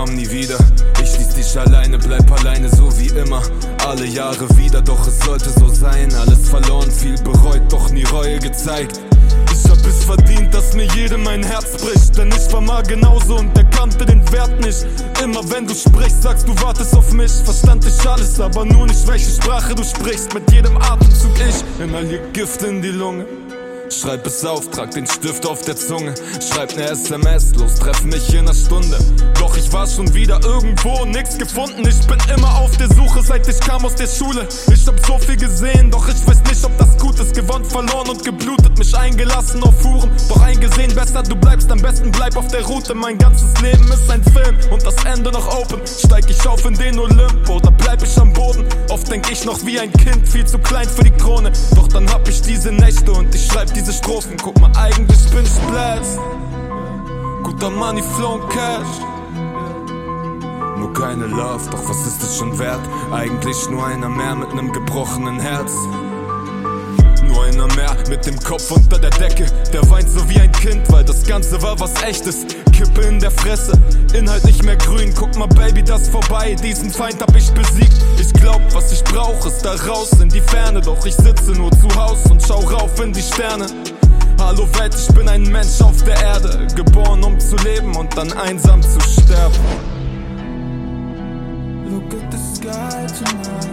komm nie wieder. Ich ließ dich alleine, bleib alleine so wie immer. Alle Jahre wieder, doch es sollte so sein. Alles verloren, viel bereut, doch nie Reue gezeigt. Ich hab es verdient, dass mir jedem mein Herz bricht, denn ich war mal genauso und erkannte den Wert nicht. Immer wenn du sprichst, sagst du wartest auf mich. Verstand ich alles, aber nur nicht welche Sprache du sprichst. Mit jedem Atemzug ich inhalier Gift in die Lunge. Schreib es auf, trag den Stift auf der Zunge. Schreib ne SMS, los, treff mich in 'ner Stunde. Doch ich war schon wieder irgendwo, nix gefunden. Ich bin immer auf der Suche, seit ich kam aus der Schule. Ich hab so viel gesehen, doch ich weiß nicht, ob das gut ist. Gewonnen, verloren und geblutet, mich eingelassen auf Fuhren. Doch eingesehen, besser du bleibst, am besten bleib auf der Route. Mein ganzes Leben ist ein Film und das Ende noch open. Steig ich auf in den Olymp oder bleib ich am Boden? Oft denk ich noch wie ein Kind, viel zu klein für die Krone. Doch dann hab ich diese Nächte und ich schreib diese Strophen. Guck mal, eigentlich bin ich blessed. Guter Money, Flow und Cash. Nur keine Love, doch was ist es schon wert? Eigentlich nur einer mehr mit nem gebrochenen Herz. Nur einer mehr mit dem Kopf unter der Decke. Der weint so wie ein Kind, weil das Ganze war was Echtes. Kippe in der Fresse, Inhalt nicht mehr grün. Guck mal Baby, das vorbei, diesen Feind hab ich besiegt. Ich glaub, was ich brauch ist da raus in die Ferne. Doch ich sitze nur zu Haus und schau rauf in die Sterne. Hallo Welt, ich bin ein Mensch auf der Erde. Geboren um zu leben und dann einsam zu sterben. Look at the sky tonight.